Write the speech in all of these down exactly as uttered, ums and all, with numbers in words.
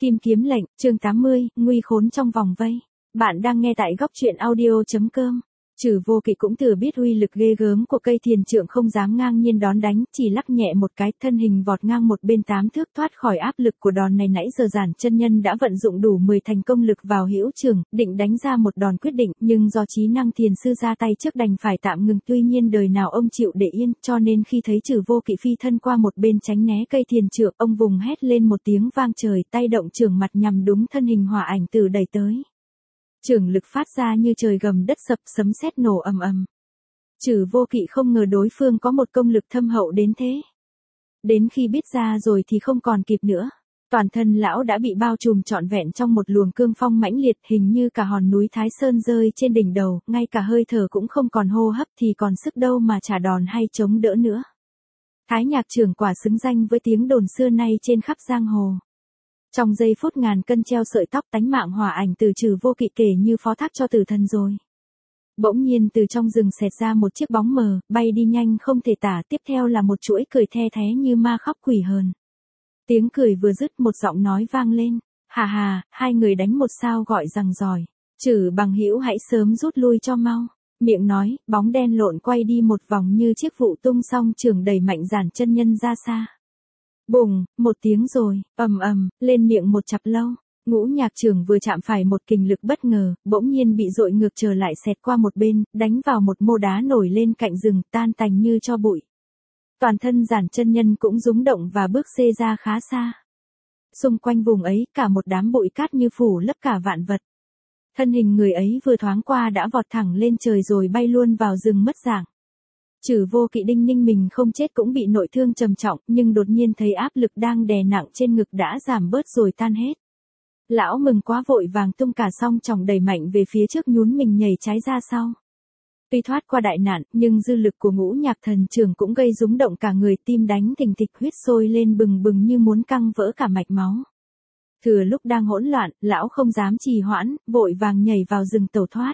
Kim kiếm lệnh, chương tám mươi, nguy khốn trong vòng vây. Bạn đang nghe tại góc truyện audio chấm com. Trừ Vô Kỵ cũng thừa biết uy lực ghê gớm của cây thiền trượng, không dám ngang nhiên đón đánh, chỉ lắc nhẹ một cái, thân hình vọt ngang một bên tám thước thoát khỏi áp lực của đòn này. Nãy giờ Giản chân nhân đã vận dụng đủ mười thành công lực vào hữu trường, định đánh ra một đòn quyết định, nhưng do trí năng thiền sư ra tay trước đành phải tạm ngừng. Tuy nhiên đời nào ông chịu để yên, cho nên khi thấy Trừ Vô Kỵ phi thân qua một bên tránh né cây thiền trượng, ông vùng hét lên một tiếng vang trời, tay động chưởng mặt nhằm đúng thân hình hỏa ảnh tử đẩy tới. Chưởng lực phát ra như trời gầm đất sập, sấm sét nổ ầm ầm. Trừ Vô Kỵ không ngờ đối phương có một công lực thâm hậu đến thế. Đến khi biết ra rồi thì không còn kịp nữa. Toàn thân lão đã bị bao trùm trọn vẹn trong một luồng cương phong mãnh liệt, hình như cả hòn núi Thái Sơn rơi trên đỉnh đầu, ngay cả hơi thở cũng không còn, hô hấp thì còn sức đâu mà trả đòn hay chống đỡ nữa. Thái Nhạc trưởng quả xứng danh với tiếng đồn xưa nay trên khắp giang hồ. Trong giây phút ngàn cân treo sợi tóc, tánh mạng hỏa ảnh từ Trừ Vô Kỵ kể như phó thác cho tử thần rồi. Bỗng nhiên từ trong rừng xẹt ra một chiếc bóng mờ, bay đi nhanh không thể tả, tiếp theo là một chuỗi cười the thé như ma khóc quỷ hờn. Tiếng cười vừa dứt, một giọng nói vang lên, hà hà, hai người đánh một sao gọi rằng giỏi, Trừ bằng hữu hãy sớm rút lui cho mau. Miệng nói, bóng đen lộn quay đi một vòng như chiếc vụ tung xong trường đẩy mạnh Giản chân nhân ra xa. Bùng, một tiếng rồi, ầm ầm, lên miệng một chặp lâu. Ngũ Nhạc trưởng vừa chạm phải một kình lực bất ngờ, bỗng nhiên bị dội ngược trở lại, xẹt qua một bên, đánh vào một mô đá nổi lên cạnh rừng, tan tành như tro bụi. Toàn thân Giản chân nhân cũng rúng động và bước xê ra khá xa. Xung quanh vùng ấy, cả một đám bụi cát như phủ lấp cả vạn vật. Thân hình người ấy vừa thoáng qua đã vọt thẳng lên trời rồi bay luôn vào rừng mất dạng. Trừ Vô Kỵ đinh ninh mình không chết cũng bị nội thương trầm trọng, nhưng đột nhiên thấy áp lực đang đè nặng trên ngực đã giảm bớt rồi tan hết. Lão mừng quá, vội vàng tung cả song chòng đẩy mạnh về phía trước, nhún mình nhảy trái ra sau. Tuy thoát qua đại nạn, nhưng dư lực của Ngũ Nhạc thần trưởng cũng gây rúng động cả người, tim đánh thình thịch, huyết sôi lên bừng bừng như muốn căng vỡ cả mạch máu. Thừa lúc đang hỗn loạn, lão không dám trì hoãn, vội vàng nhảy vào rừng tẩu thoát.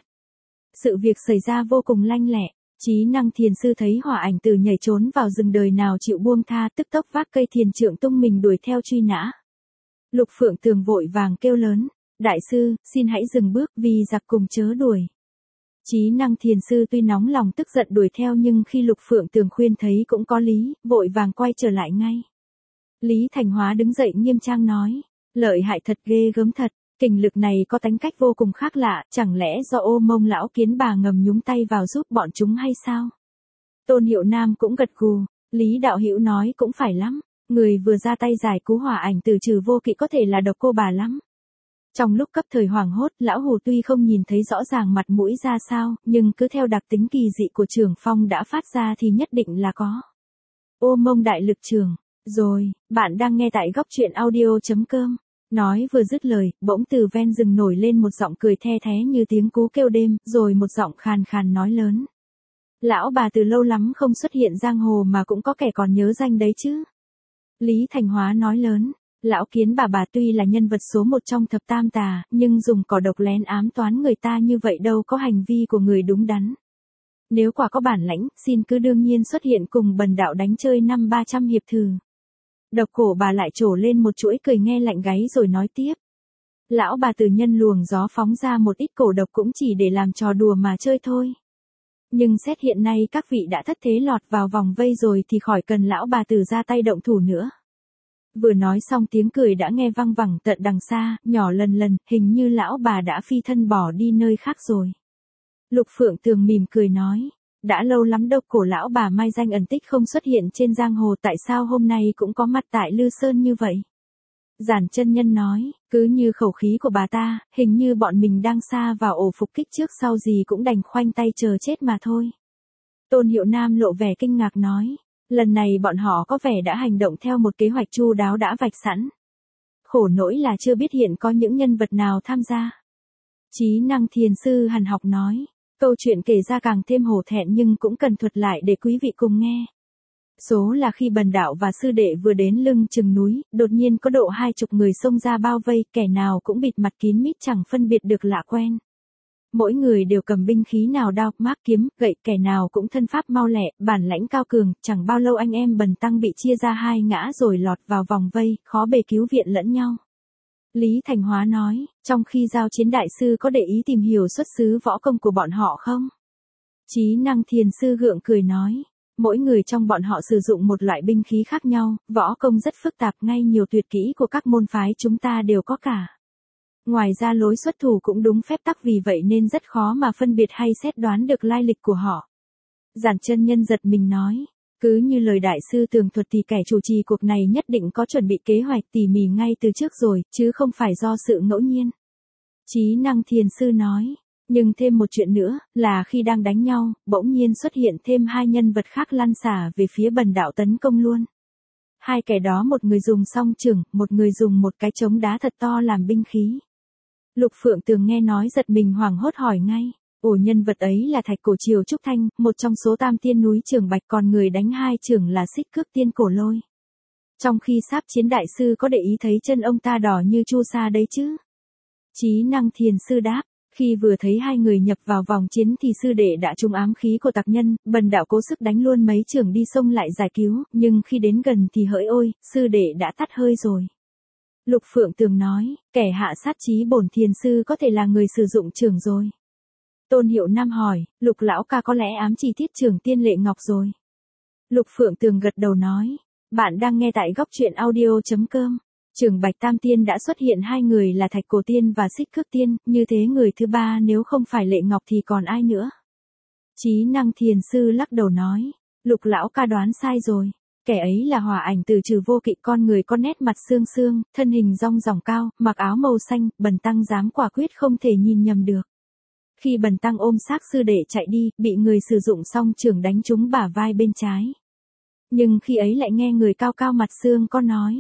Sự việc xảy ra vô cùng lanh lẹ. Trí năng thiền sư thấy hỏa ảnh tử nhảy trốn vào rừng, đời nào chịu buông tha, tức tốc vác cây thiền trượng tung mình đuổi theo truy nã. Lục Phượng Tường vội vàng kêu lớn, đại sư, xin hãy dừng bước, vì giặc cùng chớ đuổi. Trí năng thiền sư tuy nóng lòng tức giận đuổi theo, nhưng khi Lục Phượng Tường khuyên thấy cũng có lý, vội vàng quay trở lại ngay. Lý Thành Hóa đứng dậy nghiêm trang nói, lợi hại thật, ghê gớm thật. Kình lực này có tính cách vô cùng khác lạ, chẳng lẽ do Ô Mông lão kiến bà ngầm nhúng tay vào giúp bọn chúng hay sao? Tôn Hiệu Nam cũng gật gù, Lý đạo hữu nói cũng phải lắm, người vừa ra tay giải cứu hỏa ảnh từ Trừ Vô Kỵ có thể là độc cô bà lắm. Trong lúc cấp thời hoảng hốt, lão Hù tuy không nhìn thấy rõ ràng mặt mũi ra sao, nhưng cứ theo đặc tính kỳ dị của Trường Phong đã phát ra thì nhất định là có. Ô Mông đại lực trường. Rồi, bạn đang nghe tại góc truyện audio chấm com. Nói vừa dứt lời, bỗng từ ven rừng nổi lên một giọng cười the thé như tiếng cú kêu đêm, rồi một giọng khàn khàn nói lớn. Lão bà từ lâu lắm không xuất hiện giang hồ mà cũng có kẻ còn nhớ danh đấy chứ. Lý Thành Hóa nói lớn, lão kiến bà bà tuy là nhân vật số một trong thập tam tà, nhưng dùng cỏ độc lén ám toán người ta như vậy đâu có hành vi của người đúng đắn. Nếu quả có bản lãnh, xin cứ đương nhiên xuất hiện cùng bần đạo đánh chơi năm ba trăm hiệp thử. Độc cổ bà lại trổ lên một chuỗi cười nghe lạnh gáy rồi nói tiếp. Lão bà từ nhân luồng gió phóng ra một ít cổ độc cũng chỉ để làm trò đùa mà chơi thôi. Nhưng xét hiện nay các vị đã thất thế lọt vào vòng vây rồi thì khỏi cần lão bà từ ra tay động thủ nữa. Vừa nói xong tiếng cười đã nghe văng vẳng tận đằng xa, nhỏ lần lần, hình như lão bà đã phi thân bỏ đi nơi khác rồi. Lục Phượng Tường mỉm cười nói. Đã lâu lắm độc cổ lão bà mai danh ẩn tích không xuất hiện trên giang hồ, tại sao hôm nay cũng có mặt tại Lư Sơn như vậy? Giản chân nhân nói, cứ như khẩu khí của bà ta, hình như bọn mình đang xa vào ổ phục kích, trước sau gì cũng đành khoanh tay chờ chết mà thôi. Tôn Hiệu Nam lộ vẻ kinh ngạc nói, lần này bọn họ có vẻ đã hành động theo một kế hoạch chu đáo đã vạch sẵn. Khổ nỗi là chưa biết hiện có những nhân vật nào tham gia. Trí năng thiền sư hằn học nói. Câu chuyện kể ra càng thêm hổ thẹn nhưng cũng cần thuật lại để quý vị cùng nghe. Số là khi bần đạo và sư đệ vừa đến lưng chừng núi, đột nhiên có độ hai chục người xông ra bao vây, kẻ nào cũng bịt mặt kín mít chẳng phân biệt được lạ quen. Mỗi người đều cầm binh khí, nào đao, mác, kiếm, gậy, kẻ nào cũng thân pháp mau lẹ, bản lãnh cao cường, chẳng bao lâu anh em bần tăng bị chia ra hai ngã rồi lọt vào vòng vây, khó bề cứu viện lẫn nhau. Lý Thành Hóa nói, trong khi giao chiến đại sư có để ý tìm hiểu xuất xứ võ công của bọn họ không? Trí Năng Thiền Sư gượng cười nói, mỗi người trong bọn họ sử dụng một loại binh khí khác nhau, võ công rất phức tạp, ngay nhiều tuyệt kỹ của các môn phái chúng ta đều có cả. Ngoài ra lối xuất thủ cũng đúng phép tắc, vì vậy nên rất khó mà phân biệt hay xét đoán được lai lịch của họ. Giản chân nhân giật mình nói, cứ như lời đại sư tường thuật thì kẻ chủ trì cuộc này nhất định có chuẩn bị kế hoạch tỉ mỉ ngay từ trước rồi, chứ không phải do sự ngẫu nhiên. Trí Năng Thiền Sư nói, nhưng thêm một chuyện nữa, là khi đang đánh nhau, bỗng nhiên xuất hiện thêm hai nhân vật khác lăn xả về phía Bần đạo tấn công luôn. Hai kẻ đó một người dùng song chưởng, một người dùng một cái trống đá thật to làm binh khí. Lục Phượng Tường nghe nói giật mình hoảng hốt hỏi ngay, ồ, nhân vật ấy là Thạch Cổ Triều Trúc Thanh, một trong số tam tiên núi Trường Bạch, còn người đánh hai chưởng là Xích Cước Tiên Cổ Lôi. Trong khi sáp chiến đại sư có để ý thấy chân ông ta đỏ như chu sa đấy chứ? Trí Năng Thiền Sư đáp, khi vừa thấy hai người nhập vào vòng chiến thì sư đệ đã trúng ám khí của tặc nhân, Bần đạo cố sức đánh luôn mấy chưởng đi xông lại giải cứu, nhưng khi đến gần thì hỡi ôi, sư đệ đã tắt hơi rồi. Lục Phượng Tường nói, kẻ hạ sát chí bổn thiền sư có thể là người sử dụng chưởng rồi. Tôn Hiệu Nam hỏi, Lục lão ca có lẽ ám chỉ thiết chưởng Tiên Lệ Ngọc rồi. Lục Phượng Tường gật đầu nói, bạn đang nghe tại góc truyện audio.com. Trường Bạch Tam Tiên đã xuất hiện hai người là Thạch Cổ Tiên và Xích Cước Tiên, như thế người thứ ba nếu không phải Lệ Ngọc thì còn ai nữa? Trí Năng Thiền Sư lắc đầu nói, Lục lão ca đoán sai rồi. Kẻ ấy là Hỏa Ảnh Từ Trừ Vô Kỵ, con người có nét mặt xương xương, thân hình rong ròng cao, mặc áo màu xanh, Bần tăng dám quả quyết không thể nhìn nhầm được. Khi Bần tăng ôm xác sư đệ chạy đi, bị người sử dụng song chưởng đánh trúng bả vai bên trái. Nhưng khi ấy lại nghe người cao cao mặt xương có nói,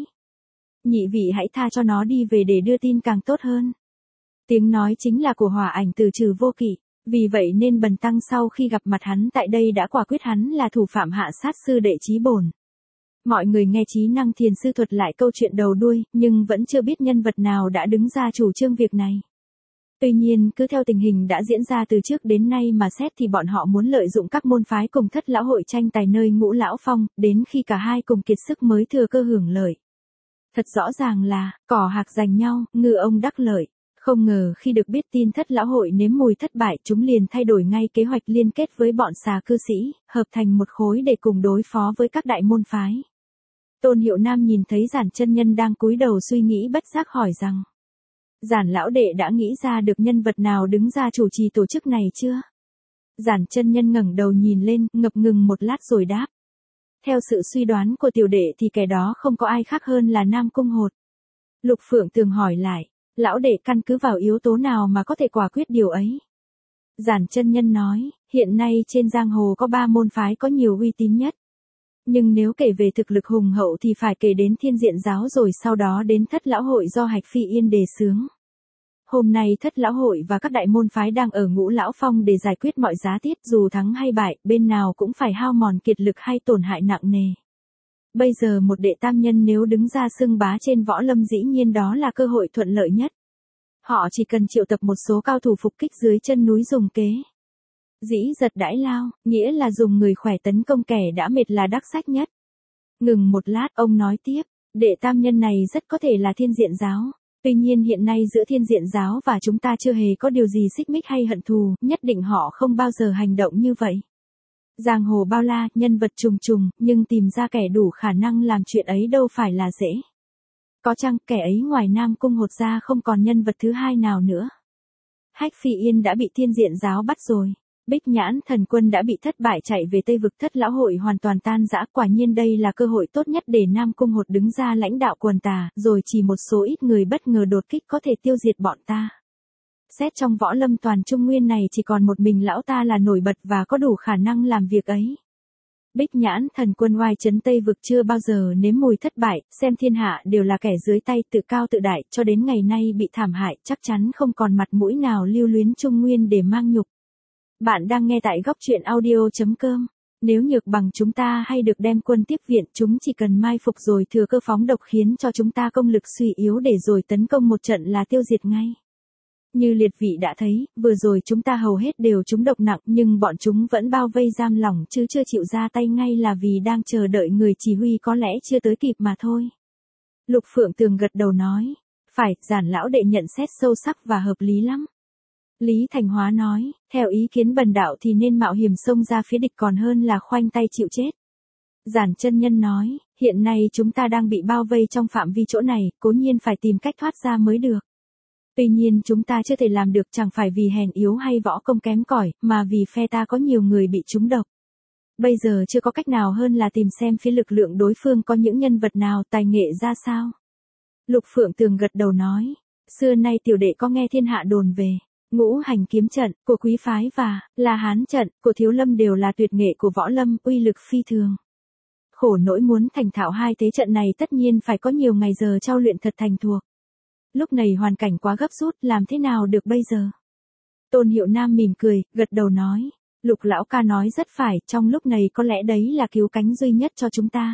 nhị vị hãy tha cho nó đi về để đưa tin càng tốt hơn. Tiếng nói chính là của Hỏa Ảnh Từ Trừ Vô Kỵ, vì vậy nên Bần tăng sau khi gặp mặt hắn tại đây đã quả quyết hắn là thủ phạm hạ sát sư đệ Chí Bổn. Mọi người nghe Trí Năng Thiền Sư thuật lại câu chuyện đầu đuôi, nhưng vẫn chưa biết nhân vật nào đã đứng ra chủ trương việc này. Tuy nhiên, cứ theo tình hình đã diễn ra từ trước đến nay mà xét thì bọn họ muốn lợi dụng các môn phái cùng Thất lão hội tranh tài nơi Ngũ lão phong, đến khi cả hai cùng kiệt sức mới thừa cơ hưởng lợi. Thật rõ ràng là, cỏ hạc giành nhau, ngư ông đắc lợi. Không ngờ khi được biết tin Thất lão hội nếm mùi thất bại, chúng liền thay đổi ngay kế hoạch liên kết với bọn xà cư sĩ, hợp thành một khối để cùng đối phó với các đại môn phái. Tôn Hiệu Nam nhìn thấy Giản chân nhân đang cúi đầu suy nghĩ bất giác hỏi rằng, Giản lão đệ đã nghĩ ra được nhân vật nào đứng ra chủ trì tổ chức này chưa? Giản chân nhân ngẩng đầu nhìn lên, ngập ngừng một lát rồi đáp. Theo sự suy đoán của tiểu đệ thì kẻ đó không có ai khác hơn là Nam Cung Hột. Lục Phượng Tường hỏi lại, lão đệ căn cứ vào yếu tố nào mà có thể quả quyết điều ấy? Giản chân nhân nói, hiện nay trên giang hồ có ba môn phái có nhiều uy tín nhất. Nhưng nếu kể về thực lực hùng hậu thì phải kể đến Thiên Diện giáo, rồi sau đó đến Thất lão hội do Hạch Phi Yên đề xướng. Hôm nay Thất lão hội và các đại môn phái đang ở Ngũ lão phong để giải quyết mọi giá tiết, dù thắng hay bại, bên nào cũng phải hao mòn kiệt lực hay tổn hại nặng nề. Bây giờ một đệ tam nhân nếu đứng ra xưng bá trên võ lâm, dĩ nhiên đó là cơ hội thuận lợi nhất. Họ chỉ cần triệu tập một số cao thủ phục kích dưới chân núi dùng kế dĩ giật đãi lao, nghĩa là dùng người khỏe tấn công kẻ đã mệt là đắc sách nhất. Ngừng một lát, ông nói tiếp, đệ tam nhân này rất có thể là Thiên Diện giáo. Tuy nhiên hiện nay giữa Thiên Diện giáo và chúng ta chưa hề có điều gì xích mích hay hận thù, nhất định họ không bao giờ hành động như vậy. Giang hồ bao la, nhân vật trùng trùng, nhưng tìm ra kẻ đủ khả năng làm chuyện ấy đâu phải là dễ. Có chăng kẻ ấy ngoài Nam Cung Hột ra không còn nhân vật thứ hai nào nữa? Hách Phi Yên đã bị Thiên Diện giáo bắt rồi. Bích Nhãn Thần Quân đã bị thất bại chạy về Tây Vực, Thất lão hội hoàn toàn tan rã. Quả nhiên đây là cơ hội tốt nhất để Nam Cung Hột đứng ra lãnh đạo quần tà, rồi chỉ một số ít người bất ngờ đột kích có thể tiêu diệt bọn ta. Xét trong võ lâm toàn Trung Nguyên này chỉ còn một mình lão ta là nổi bật và có đủ khả năng làm việc ấy. Bích Nhãn Thần Quân oai trấn Tây Vực chưa bao giờ nếm mùi thất bại, xem thiên hạ đều là kẻ dưới tay, tự cao tự đại, cho đến ngày nay bị thảm hại, chắc chắn không còn mặt mũi nào lưu luyến Trung Nguyên để mang nhục. Bạn đang nghe tại góc truyện audio.com. Nếu Nhược Bằng chúng ta hay được đem quân tiếp viện, chúng chỉ cần mai phục rồi thừa cơ phóng độc khiến cho chúng ta công lực suy yếu để rồi tấn công một trận là tiêu diệt ngay. Như liệt vị đã thấy, vừa rồi chúng ta hầu hết đều trúng độc nặng, nhưng bọn chúng vẫn bao vây giam lỏng chứ chưa chịu ra tay ngay là vì đang chờ đợi người chỉ huy có lẽ chưa tới kịp mà thôi. Lục Phượng Tường gật đầu nói, Phải, Giản lão đệ nhận xét sâu sắc và hợp lý lắm. Lý Thành Hóa nói, theo ý kiến bần đạo thì nên mạo hiểm xông ra phía địch còn hơn là khoanh tay chịu chết. Giản chân nhân nói, hiện nay chúng ta đang bị bao vây trong phạm vi chỗ này, cố nhiên phải tìm cách thoát ra mới được. Tuy nhiên chúng ta chưa thể làm được chẳng phải vì hèn yếu hay võ công kém cỏi, mà vì phe ta có nhiều người bị trúng độc. Bây giờ chưa có cách nào hơn là tìm xem phía lực lượng đối phương có những nhân vật nào tài nghệ ra sao. Lục Phượng Tường gật đầu nói, xưa nay tiểu đệ có nghe thiên hạ đồn về. Ngũ hành kiếm trận của quý phái và La Hán trận của Thiếu Lâm đều là tuyệt nghệ của võ lâm, uy lực phi thường. Khổ nỗi muốn thành thạo hai thế trận này tất nhiên phải có nhiều ngày giờ trau luyện thật thành thuộc. Lúc này hoàn cảnh quá gấp rút, làm thế nào được bây giờ? Tôn Hiệu Nam mỉm cười, gật đầu nói, Lục lão ca nói rất phải, trong lúc này có lẽ đấy là cứu cánh duy nhất cho chúng ta.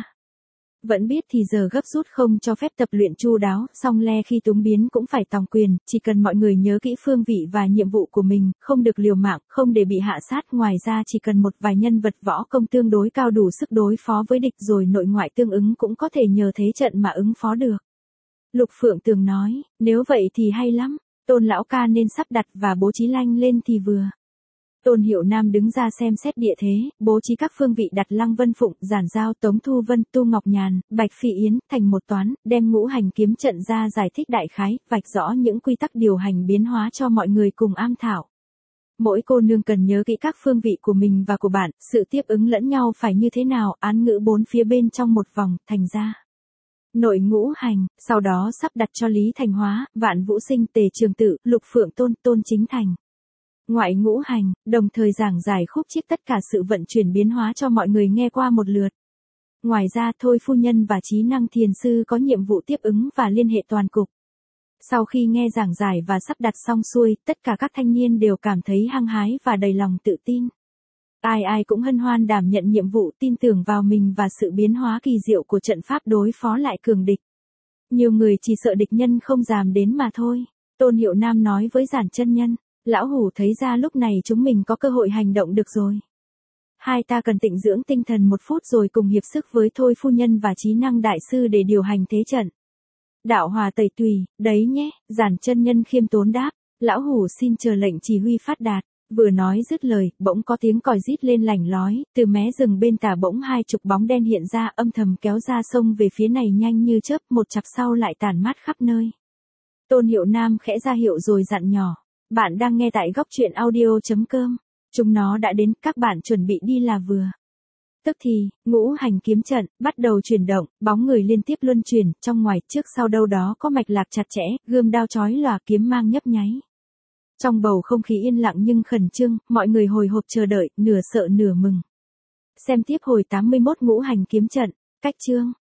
Vẫn biết thì giờ gấp rút không cho phép tập luyện chu đáo, song le khi túng biến cũng phải tòng quyền, chỉ cần mọi người nhớ kỹ phương vị và nhiệm vụ của mình, không được liều mạng, không để bị hạ sát, ngoài ra chỉ cần một vài nhân vật võ công tương đối cao đủ sức đối phó với địch rồi nội ngoại tương ứng cũng có thể nhờ thế trận mà ứng phó được. Lục Phượng Tường nói, nếu vậy thì hay lắm, Tôn lão ca nên sắp đặt và bố trí lanh lên thì vừa. Tôn Hiệu Nam đứng ra xem xét địa thế, bố trí các phương vị đặt Lăng Vân Phụng, Giản Giao, Tống Thu Vân, Tu Ngọc Nhàn, Bạch Phi Yến thành một toán, đem ngũ hành kiếm trận ra giải thích đại khái, vạch rõ những quy tắc điều hành biến hóa cho mọi người cùng am thảo. Mỗi cô nương cần nhớ kỹ các phương vị của mình và của bạn, sự tiếp ứng lẫn nhau phải như thế nào, án ngữ bốn phía bên trong một vòng, thành ra. Nội ngũ hành, sau đó sắp đặt cho Lý Thành Hóa, Vạn Vũ Sinh, Tề Trường Tự, Lục Phượng Tôn, Tôn Chính Thành. Ngoại ngũ hành, đồng thời giảng giải khúc chiết tất cả sự vận chuyển biến hóa cho mọi người nghe qua một lượt. Ngoài ra Thôi phu nhân và Trí Năng Thiền Sư có nhiệm vụ tiếp ứng và liên hệ toàn cục. Sau khi nghe giảng giải và sắp đặt xong xuôi, tất cả các thanh niên đều cảm thấy hăng hái và đầy lòng tự tin. Ai ai cũng hân hoan đảm nhận nhiệm vụ, tin tưởng vào mình và sự biến hóa kỳ diệu của trận pháp đối phó lại cường địch. Nhiều người chỉ sợ địch nhân không dám đến mà thôi. Tôn Hiệu Nam nói với Giản chân nhân, lão hủ thấy ra lúc này chúng mình có cơ hội hành động được rồi. Hai ta cần tịnh dưỡng tinh thần một phút rồi cùng hiệp sức với Thôi phu nhân và Trí Năng đại sư để điều hành thế trận. Đạo hòa tẩy tùy, đấy nhé, Giản chân nhân khiêm tốn đáp, lão hủ xin chờ lệnh chỉ huy phát đạt. Vừa nói dứt lời, bỗng có tiếng còi rít lên lảnh lói, từ mé rừng bên tả bỗng hai chục bóng đen hiện ra, âm thầm kéo ra sông về phía này nhanh như chớp, một chặp sau lại tản mát khắp nơi. Tôn Hiệu Nam khẽ ra hiệu rồi dặn nhỏ, bạn đang nghe tại góc truyện audio chấm com, chúng nó đã đến, các bạn chuẩn bị đi là vừa. Tức thì, ngũ hành kiếm trận bắt đầu chuyển động, bóng người liên tiếp luân chuyển, trong ngoài, trước sau đâu đó có mạch lạc chặt chẽ, gươm đao chói lòa, kiếm mang nhấp nháy. Trong bầu không khí yên lặng nhưng khẩn trương, mọi người hồi hộp chờ đợi, nửa sợ nửa mừng. Xem tiếp hồi tám mươi mốt ngũ hành kiếm trận, cách chương.